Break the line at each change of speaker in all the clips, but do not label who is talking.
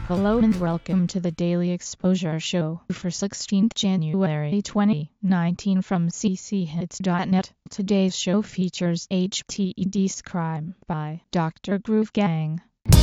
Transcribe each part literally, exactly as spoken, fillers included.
Hello and welcome to the Daily Exposure Show for sixteenth January twenty nineteen from c c hits dot net. Today's show features H T E D's Crime by Doctor Groove Gang.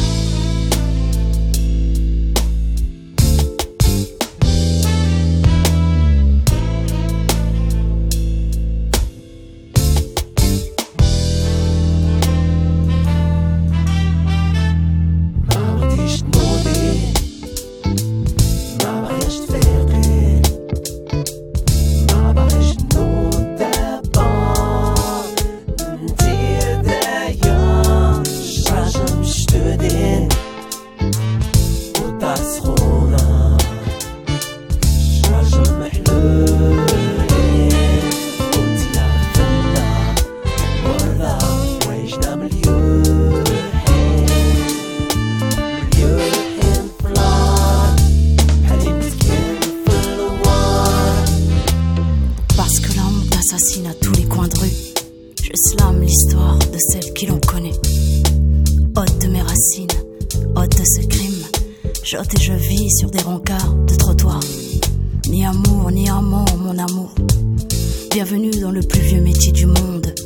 Assassine à tous les coins de rue. Je slame l'histoire de celle qui l'on connaît. Hôte de mes racines, hôte de ce crime. J'ôte et je vis sur des rencarts de trottoir. Ni amour, ni amant, mon amour. Bienvenue dans le plus vieux métier du monde.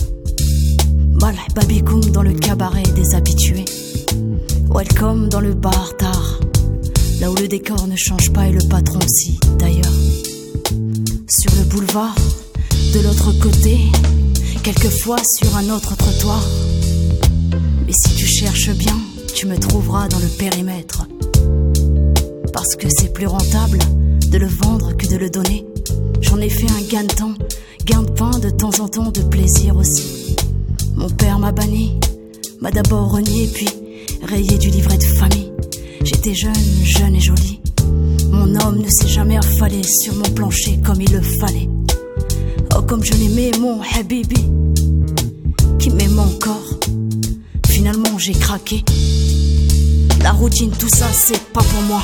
Bal babikoum dans le cabaret des habitués. Welcome dans le bar tard. Là où le décor ne change pas et le patron aussi, d'ailleurs. Sur le boulevard, de l'autre côté, quelquefois sur un autre trottoir. Mais si tu cherches bien, tu me trouveras dans le périmètre. Parce que c'est plus rentable de le vendre que de le donner. J'en ai fait un gain de temps, gain de pain de temps en temps, de plaisir aussi. Mon père m'a banni, m'a d'abord renié, puis rayé du livret de famille. J'étais jeune, jeune et jolie. Mon homme ne s'est jamais affalé sur mon plancher comme il le fallait. Oh, comme je l'aimais, mon habibi, qui m'aime encore. Finalement, j'ai craqué. La routine, tout ça, c'est pas pour moi.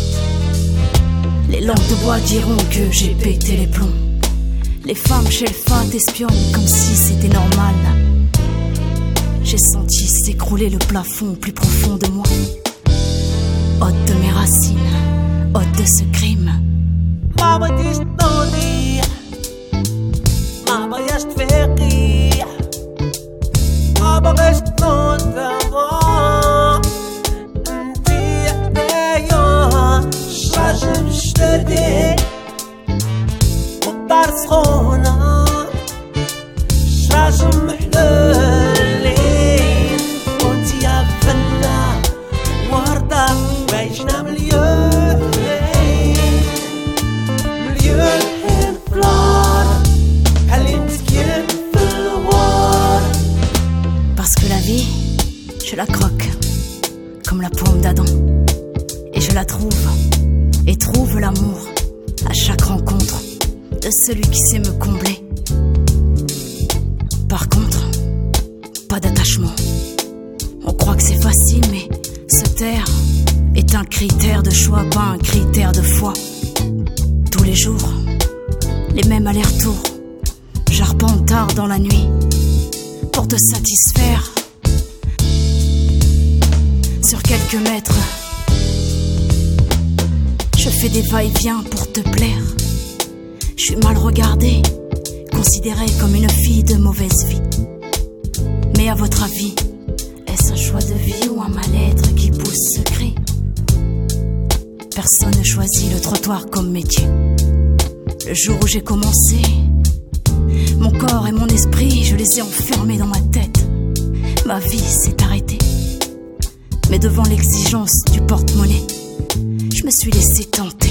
Les langues de bois diront que j'ai pété les plombs. Les femmes chez le fat espionnent comme si c'était normal. J'ai senti s'écrouler le plafond plus profond de moi. Hôte de mes racines, hôte de ce crime.
ما بغيش تفيقي ما بغيش تنوض دابا انتي حدايا الشاجم جدادي والدار سخونة الشاجم محلولين وانتي يا فنة وردة وعيشنا مليون مليون
Parce que la vie, je la croque comme la pomme d'Adam. Et je la trouve, et trouve l'amour à chaque rencontre de celui qui sait me combler. Par contre, pas d'attachement. On croit que c'est facile, mais se taire est un critère de choix, pas un critère de foi. Tous les jours, les mêmes allers-retours. J'arpente tard dans la nuit pour te satisfaire. Sur quelques mètres, je fais des va-et-vient pour te plaire. Je suis mal regardée, considérée comme une fille de mauvaise vie. Mais à votre avis, est-ce un choix de vie ou un mal-être qui pousse ce cri? Personne ne choisit le trottoir comme métier. Le jour où j'ai commencé, mon corps et mon esprit, je les ai enfermés dans ma tête. Ma vie s'est arrêtée. Mais devant l'exigence du porte-monnaie, je me suis laissé tenter.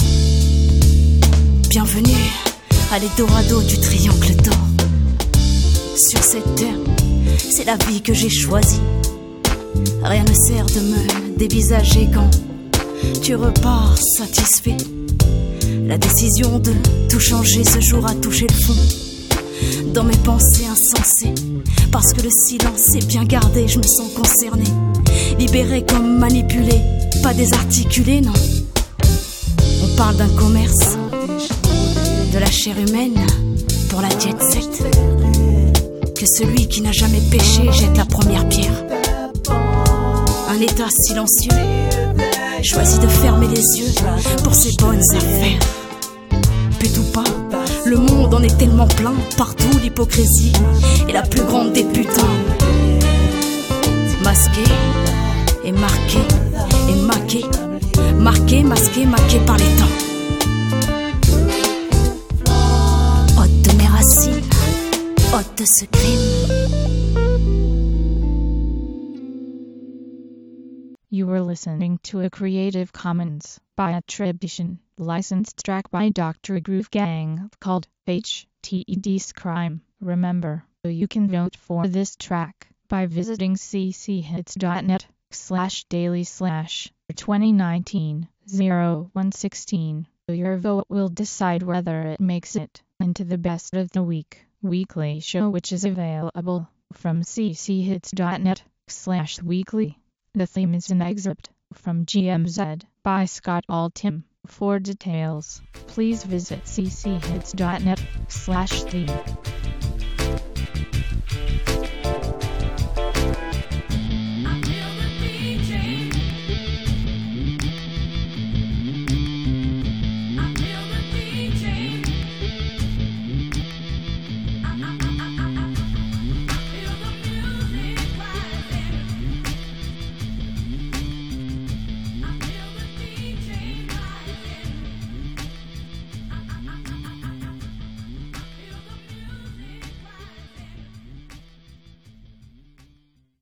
Bienvenue à l'Eldorado du triangle d'or. Sur cette terre, c'est la vie que j'ai choisie. Rien ne sert de me dévisager quand tu repars satisfait. La décision de tout changer ce jour a touché le fond dans mes pensées insensées. Parce que le silence est bien gardé, je me sens concernée. Libérée comme manipulée, pas désarticulée, non. On parle d'un commerce, de la chair humaine pour la jet set. Que celui qui n'a jamais péché jette la première pierre. Un état silencieux choisis de fermer les yeux pour ces bonnes affaires. Pute ou pas, le monde en est tellement plein. Partout l'hypocrisie est la plus grande des putains. Masqué et marqué et maqué, marqué, masqué, maqué par les temps. Hôte de mes racines, hôte de ce crime.
You were listening to a Creative Commons by attribution, licensed track by Doctor Groove Gang called H T E D's Crime. Remember, you can vote for this track by visiting cchits.net slash daily slash twenty nineteen oh one sixteen. Your vote will decide whether it makes it into the best of the week weekly show, which is available from cchits.net slash weekly. The theme is an excerpt from G M Z by Scott Altham. For details, please visit cchits.net slash theme.